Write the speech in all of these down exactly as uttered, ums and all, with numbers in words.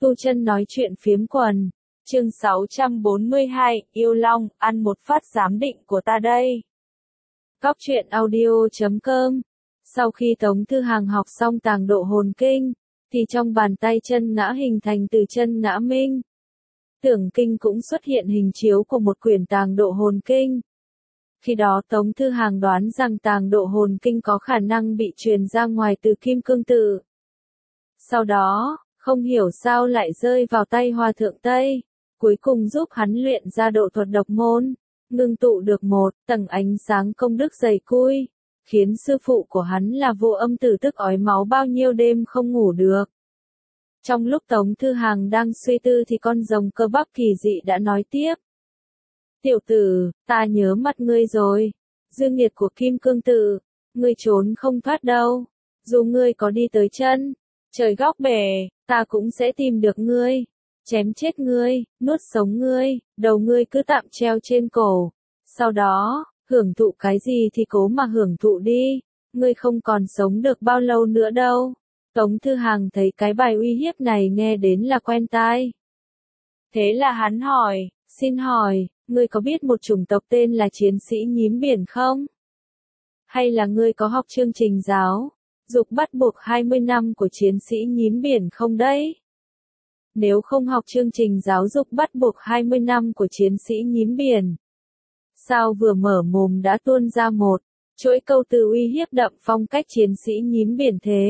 Tu Chân nói chuyện phiếm quần. Chương sáu trăm bốn mươi hai, Yêu Long, ăn một phát giám định của ta đây. Cóc truyện audio chấm com. Sau khi Tống Thư Hàng học xong tàng độ hồn kinh, thì trong bàn tay chân ngã hình thành từ chân ngã minh. Tưởng kinh cũng xuất hiện hình chiếu của một quyển tàng độ hồn kinh. Khi đó Tống Thư Hàng đoán rằng tàng độ hồn kinh có khả năng bị truyền ra ngoài từ Kim Cương Tự. Sau đó, không hiểu sao lại rơi vào tay Hòa Thượng Tây, cuối cùng giúp hắn luyện ra độ thuật độc môn, ngưng tụ được một tầng ánh sáng công đức dày cui, khiến sư phụ của hắn là Vô Âm Tử tức ói máu bao nhiêu đêm không ngủ được. Trong lúc Tống Thư Hàng đang suy tư thì con rồng cơ bắp kỳ dị đã nói tiếp. Tiểu tử, ta nhớ mặt ngươi rồi, dương nhiệt của Kim Cương Tự, ngươi trốn không thoát đâu, dù ngươi có đi tới chân trời góc bể, ta cũng sẽ tìm được ngươi, chém chết ngươi, nuốt sống ngươi, đầu ngươi cứ tạm treo trên cổ. Sau đó, hưởng thụ cái gì thì cố mà hưởng thụ đi, ngươi không còn sống được bao lâu nữa đâu. Tống Thư Hàng thấy cái bài uy hiếp này nghe đến là quen tai. Thế là hắn hỏi, xin hỏi, ngươi có biết một chủng tộc tên là chiến sĩ nhím biển không? Hay là ngươi có học chương trình giáo dục bắt buộc hai mươi năm của chiến sĩ nhím biển không đấy? Nếu không học chương trình giáo dục bắt buộc hai mươi năm của chiến sĩ nhím biển, sao vừa mở mồm đã tuôn ra một chuỗi câu từ uy hiếp đậm phong cách chiến sĩ nhím biển thế?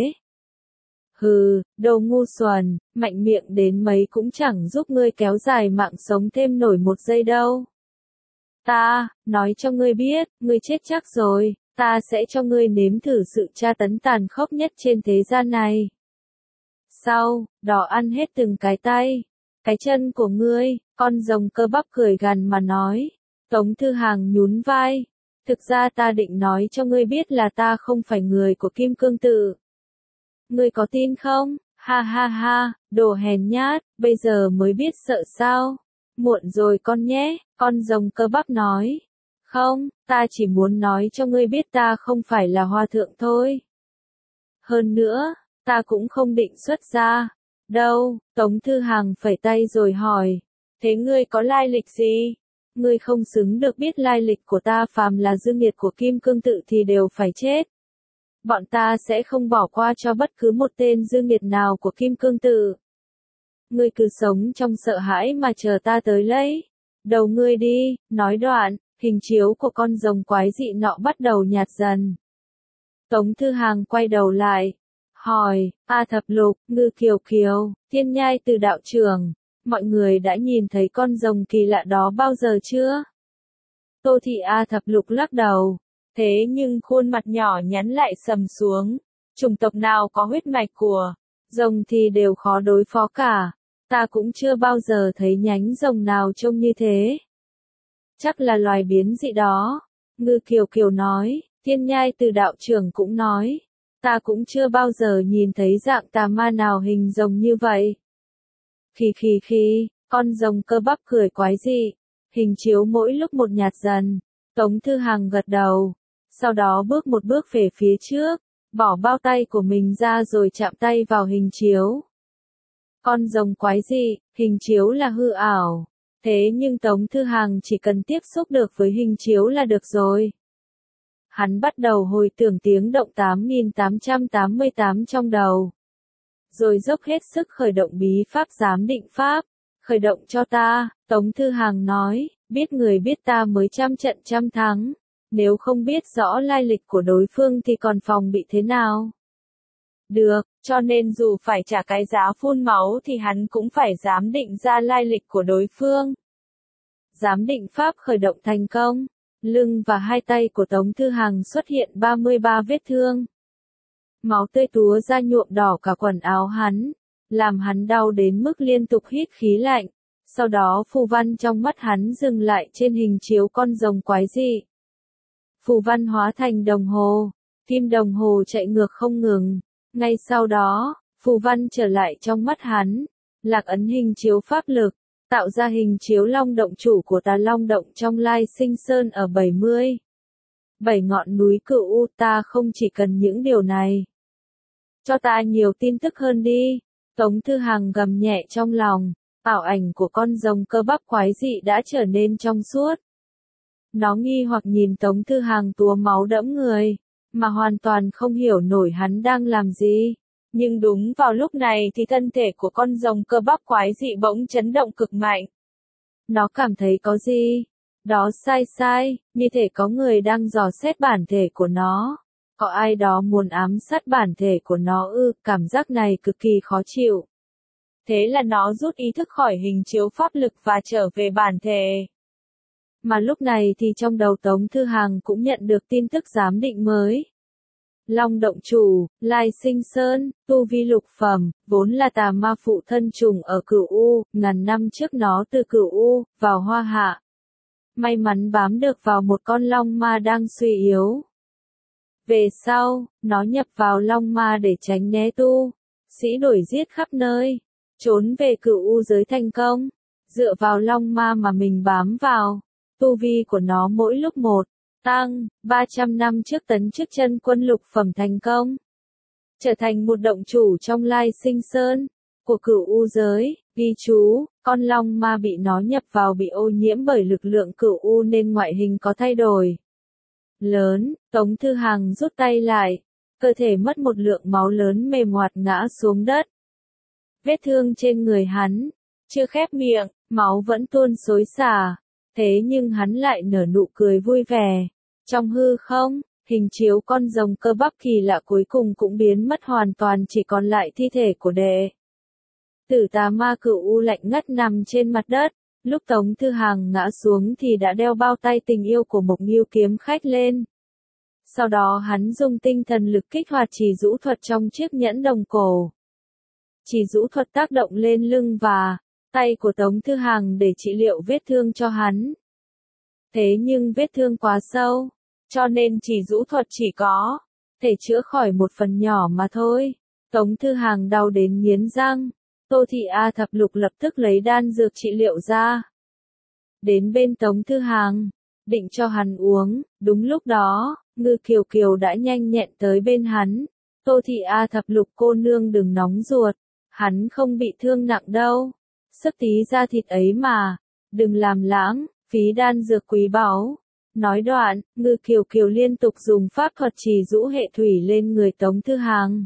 Hừ, đồ ngu xuẩn, mạnh miệng đến mấy cũng chẳng giúp ngươi kéo dài mạng sống thêm nổi một giây đâu. Ta, nói cho ngươi biết, ngươi chết chắc rồi, ta sẽ cho ngươi nếm thử sự tra tấn tàn khốc nhất trên thế gian này. Sau, đó ăn hết từng cái tay, cái chân của ngươi, con rồng cơ bắp cười gằn mà nói. Tống Thư Hàng nhún vai. Thực ra ta định nói cho ngươi biết là ta không phải người của Kim Cương Tự. Ngươi có tin không? Ha ha ha, đồ hèn nhát, bây giờ mới biết sợ sao? Muộn rồi con nhé, con rồng cơ bắp nói. Không, ta chỉ muốn nói cho ngươi biết ta không phải là hòa thượng thôi. Hơn nữa, ta cũng không định xuất gia. Đâu, Tống Thư Hàng phẩy tay rồi hỏi. Thế ngươi có lai lịch gì? Ngươi không xứng được biết lai lịch của ta, phàm là dương nhiệt của Kim Cương Tự thì đều phải chết. Bọn ta sẽ không bỏ qua cho bất cứ một tên dương nhiệt nào của Kim Cương Tự. Ngươi cứ sống trong sợ hãi mà chờ ta tới lấy đầu ngươi đi. Nói đoạn, hình chiếu của con rồng quái dị nọ bắt đầu nhạt dần. Tống Thư Hàng quay đầu lại, hỏi, A Thập Lục, Ngư Kiều Kiều, Thiên Nhai Từ đạo trưởng, mọi người đã nhìn thấy con rồng kỳ lạ đó bao giờ chưa? Tô Thị A Thập Lục lắc đầu, thế nhưng khuôn mặt nhỏ nhắn lại sầm xuống. Chủng tộc nào có huyết mạch của rồng thì đều khó đối phó cả, ta cũng chưa bao giờ thấy nhánh rồng nào trông như thế. Chắc là loài biến dị đó, Ngư Kiều Kiều nói. Thiên Nhai Từ đạo trưởng cũng nói, ta cũng chưa bao giờ nhìn thấy dạng tà ma nào hình rồng như vậy. Khì khì khì, con rồng cơ bắp cười quái dị, hình chiếu mỗi lúc một nhạt dần. Tống Thư Hàng gật đầu, sau đó bước một bước về phía trước, bỏ bao tay của mình ra rồi chạm tay vào hình chiếu. Con rồng quái dị, hình chiếu là hư ảo, thế nhưng Tống Thư Hàng chỉ cần tiếp xúc được với hình chiếu là được rồi. Hắn bắt đầu hồi tưởng tiếng động tám nghìn tám trăm tám mươi tám trong đầu. Rồi dốc hết sức khởi động bí pháp giám định pháp. Khởi động cho ta, Tống Thư Hàng nói, biết người biết ta mới trăm trận trăm thắng. Nếu không biết rõ lai lịch của đối phương thì còn phòng bị thế nào? Được, cho nên dù phải trả cái giá phun máu thì hắn cũng phải giám định ra lai lịch của đối phương. Giám định pháp khởi động thành công. Lưng và hai tay của Tống Thư Hàng xuất hiện ba mươi ba vết thương. Máu tươi túa ra nhuộm đỏ cả quần áo hắn, làm hắn đau đến mức liên tục hít khí lạnh. Sau đó phù văn trong mắt hắn dừng lại trên hình chiếu con rồng quái dị. Phù văn hóa thành đồng hồ, kim đồng hồ chạy ngược không ngừng. Ngay sau đó, phù văn trở lại trong mắt hắn, lạc ấn hình chiếu pháp lực, tạo ra hình chiếu long động chủ của Tà Long động trong Lai Sinh Sơn ở bảy mươi. Bảy ngọn núi Cửu U. Ta không chỉ cần những điều này. Cho ta nhiều tin tức hơn đi. Tống Thư Hằng gầm nhẹ trong lòng, ảo ảnh của con rồng cơ bắp quái dị đã trở nên trong suốt. Nó nghi hoặc nhìn Tống Thư Hằng túa máu đẫm người, mà hoàn toàn không hiểu nổi hắn đang làm gì. Nhưng đúng vào lúc này thì thân thể của con rồng cơ bắp quái dị bỗng chấn động cực mạnh. Nó cảm thấy có gì đó sai sai, như thể có người đang dò xét bản thể của nó. Có ai đó muốn ám sát bản thể của nó ư, cảm giác này cực kỳ khó chịu. Thế là nó rút ý thức khỏi hình chiếu pháp lực và trở về bản thể. Mà lúc này thì trong đầu Tống Thư Hằng cũng nhận được tin tức giám định mới. Long động chủ, Lai Sinh Sơn, tu vi lục phẩm, vốn là tà ma phụ thân trùng ở Cửu U, ngàn năm trước nó từ Cửu U, vào Hoa Hạ. May mắn bám được vào một con long ma đang suy yếu. Về sau, nó nhập vào long ma để tránh né tu sĩ đuổi giết khắp nơi, trốn về Cửu U giới thành công, dựa vào long ma mà mình bám vào. Tu vi của nó mỗi lúc một tăng, ba trăm năm trước tấn chức chân quân lục phẩm thành công. Trở thành một động chủ trong Lai Sinh Sơn, của Cửu U giới, ghi chú, con long ma bị nó nhập vào bị ô nhiễm bởi lực lượng Cửu U nên ngoại hình có thay đổi lớn. Tống Thư Hằng rút tay lại, cơ thể mất một lượng máu lớn mềm oạt ngã xuống đất. Vết thương trên người hắn, chưa khép miệng, máu vẫn tuôn xối xả. Thế nhưng hắn lại nở nụ cười vui vẻ. Trong hư không, hình chiếu con rồng cơ bắp kỳ lạ cuối cùng cũng biến mất hoàn toàn, chỉ còn lại thi thể của đệ tử tà ma Cửu U lạnh ngắt nằm trên mặt đất. Lúc Tống Thư Hằng ngã xuống thì đã đeo bao tay tình yêu của Mộc Nghiêu kiếm khách lên. Sau đó hắn dùng tinh thần lực kích hoạt chỉ rũ thuật trong chiếc nhẫn đồng cổ. Chỉ rũ thuật tác động lên lưng và tay của Tống Thư Hằng để trị liệu vết thương cho hắn. Thế nhưng vết thương quá sâu, cho nên chỉ rũ thuật chỉ có thể chữa khỏi một phần nhỏ mà thôi. Tống Thư Hằng đau đến nghiến răng. Tô Thị A Thập Lục lập tức lấy đan dược trị liệu ra. Đến bên Tống Thư Hằng, định cho hắn uống. Đúng lúc đó, Ngư Kiều Kiều đã nhanh nhẹn tới bên hắn. Tô Thị A Thập Lục cô nương đừng nóng ruột, hắn không bị thương nặng đâu. Sức tí da thịt ấy mà, đừng làm lãng, phí đan dược quý báu. Nói đoạn, Ngư Kiều Kiều liên tục dùng pháp thuật trì rũ hệ thủy lên người Tống Thư Hằng.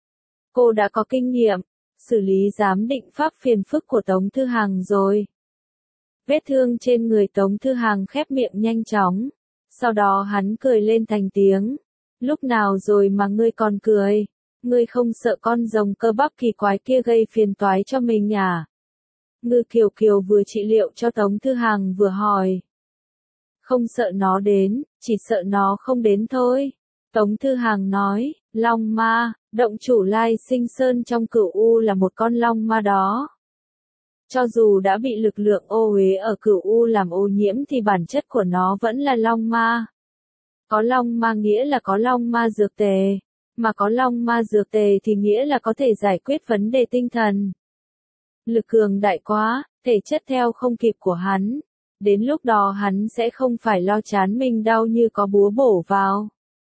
Cô đã có kinh nghiệm xử lý giám định pháp phiền phức của Tống Thư Hằng rồi. Vết thương trên người Tống Thư Hằng khép miệng nhanh chóng. Sau đó hắn cười lên thành tiếng. Lúc nào rồi mà ngươi còn cười? Ngươi không sợ con rồng cơ bắp kỳ quái kia gây phiền toái cho mình à? Ngư Kiều Kiều vừa trị liệu cho Tống Thư Hằng vừa hỏi. Không sợ nó đến, chỉ sợ nó không đến thôi. Tống Thư Hằng nói, long ma, động chủ Lai Sinh Sơn trong Cửu U là một con long ma đó. Cho dù đã bị lực lượng ô uế ở Cửu U làm ô nhiễm thì bản chất của nó vẫn là long ma. Có long ma nghĩa là có long ma dược tề, mà có long ma dược tề thì nghĩa là có thể giải quyết vấn đề tinh thần. Lực cường đại quá, thể chất theo không kịp của hắn. Đến lúc đó hắn sẽ không phải lo chán mình đau như có búa bổ vào.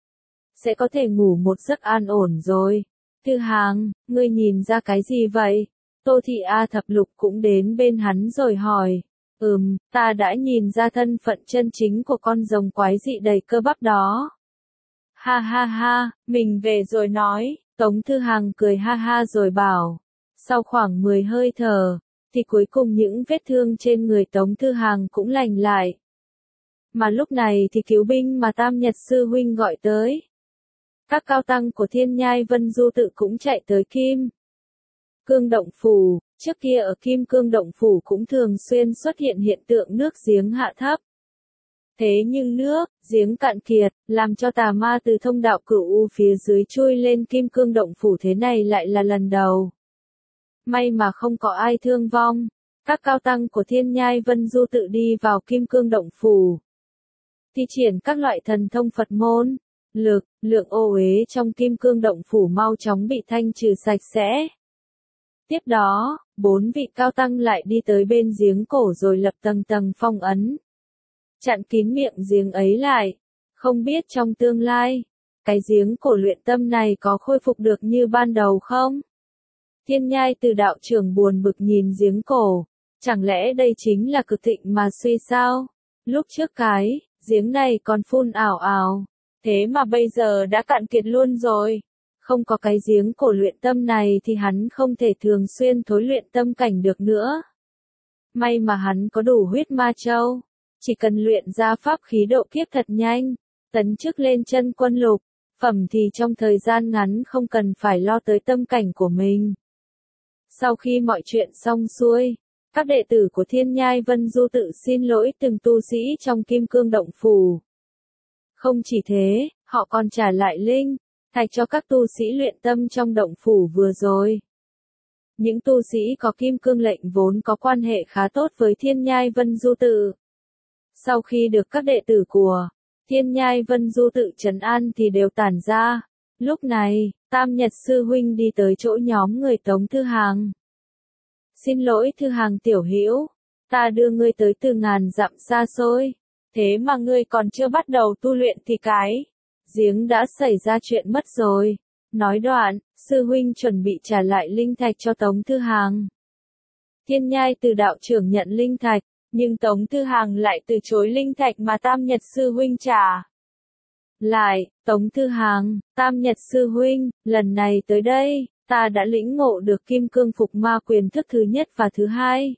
Sẽ có thể ngủ một giấc an ổn rồi. Thư Hằng, ngươi nhìn ra cái gì vậy? Tô Thị A Thập Lục cũng đến bên hắn rồi hỏi. Ừm, ta đã nhìn ra thân phận chân chính của con rồng quái dị đầy cơ bắp đó. Ha ha ha, mình về rồi nói. Tống Thư Hằng cười ha ha rồi bảo. Sau khoảng mười hơi thở, thì cuối cùng những vết thương trên người Tống Thư Hằng cũng lành lại. Mà lúc này thì cứu binh mà Tam Nhật Sư Huynh gọi tới. Các cao tăng của Thiên Nhai Vân Du Tự cũng chạy tới Kim Cương Động Phủ. Trước kia ở Kim Cương Động Phủ cũng thường xuyên xuất hiện hiện tượng nước giếng hạ thấp. Thế nhưng nước giếng cạn kiệt, làm cho tà ma từ thông đạo Cửu U phía dưới chui lên Kim Cương Động Phủ thế này lại là lần đầu. May mà không có ai thương vong. Các cao tăng của Thiên Nhai Vân Du Tự đi vào Kim Cương Động Phủ, thi triển các loại thần thông Phật môn. Lực, lượng ô uế trong Kim Cương Động Phủ mau chóng bị thanh trừ sạch sẽ. Tiếp đó, bốn vị cao tăng lại đi tới bên giếng cổ rồi lập tầng tầng phong ấn. Chặn kín miệng giếng ấy lại. Không biết trong tương lai, cái giếng cổ luyện tâm này có khôi phục được như ban đầu không? Thiên Nhai Từ đạo trưởng buồn bực nhìn giếng cổ, chẳng lẽ đây chính là cực thịnh mà suy sao? Lúc trước cái giếng này còn phun ảo ảo, thế mà bây giờ đã cạn kiệt luôn rồi. Không có cái giếng cổ luyện tâm này thì hắn không thể thường xuyên thối luyện tâm cảnh được nữa. May mà hắn có đủ huyết ma châu, chỉ cần luyện ra pháp khí độ kiếp thật nhanh, tấn chức lên chân quân lục, phẩm thì trong thời gian ngắn không cần phải lo tới tâm cảnh của mình. Sau khi mọi chuyện xong xuôi, các đệ tử của Thiên Nhai Vân Du tự xin lỗi từng tu sĩ trong Kim Cương Động Phủ. Không chỉ thế, họ còn trả lại linh thạch cho các tu sĩ luyện tâm trong động phủ vừa rồi. Những tu sĩ có Kim Cương lệnh vốn có quan hệ khá tốt với Thiên Nhai Vân Du tự. Sau khi được các đệ tử của Thiên Nhai Vân Du tự trấn an thì đều tản ra. Lúc này, Tam Nhật sư huynh đi tới chỗ nhóm người Tống Thư Hàng. Xin lỗi Thư Hàng tiểu hữu, ta đưa ngươi tới từ ngàn dặm xa xôi, thế mà ngươi còn chưa bắt đầu tu luyện thì cái giếng đã xảy ra chuyện mất rồi. Nói đoạn, sư huynh chuẩn bị trả lại linh thạch cho Tống Thư Hàng. Thiên Nhai Từ đạo trưởng nhận linh thạch, nhưng Tống Thư Hàng lại từ chối linh thạch mà Tam Nhật sư huynh trả. Lại, Tống Thư Hàng, Tam Nhật sư huynh, lần này tới đây, ta đã lĩnh ngộ được Kim Cương Phục Ma Quyền thức thứ nhất và thứ hai.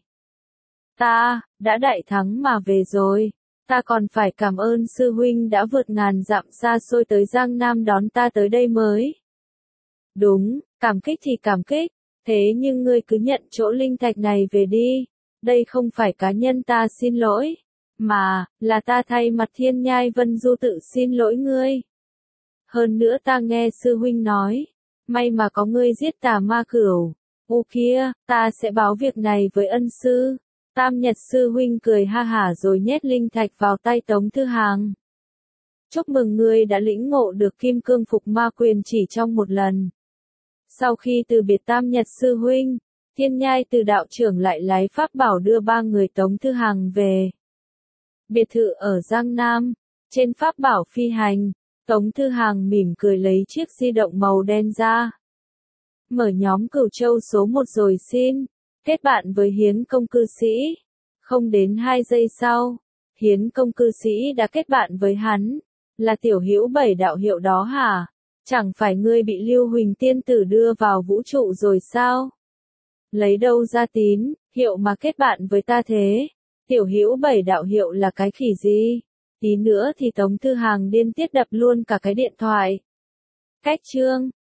Ta đã đại thắng mà về rồi. Ta còn phải cảm ơn sư huynh đã vượt ngàn dặm xa xôi tới Giang Nam đón ta tới đây mới. Đúng, cảm kích thì cảm kích, thế nhưng ngươi cứ nhận chỗ linh thạch này về đi. Đây không phải cá nhân ta xin lỗi, mà là ta thay mặt Thiên Nhai Vân Du tự xin lỗi ngươi. Hơn nữa ta nghe sư huynh nói, may mà có ngươi giết Tà Ma Cửu. U kia, ta sẽ báo việc này với ân sư. Tam Nhật sư huynh cười ha hả rồi nhét linh thạch vào tay Tống Thư Hàng. Chúc mừng ngươi đã lĩnh ngộ được Kim Cương Phục Ma Quyền chỉ trong một lần. Sau khi từ biệt Tam Nhật sư huynh, Thiên Nhai Từ đạo trưởng lại lấy pháp bảo đưa ba người Tống Thư Hàng về biệt thự ở Giang Nam. Trên pháp bảo phi hành, Tống Thư Hàng mỉm cười lấy chiếc di động màu đen ra. Mở nhóm Cửu Châu số một rồi xin kết bạn với Hiến Công cư sĩ. Không đến hai giây sau, Hiến Công cư sĩ đã kết bạn với hắn. Là tiểu hữu Bảy đạo hiệu đó hả? Chẳng phải ngươi bị Lưu Huỳnh tiên tử đưa vào vũ trụ rồi sao? Lấy đâu ra tín hiệu mà kết bạn với ta thế? Tiểu hữu Bảy đạo hiệu là cái khỉ gì? Tí nữa thì Tống Thư Hàng điên tiết đập luôn cả cái điện thoại. Cách chương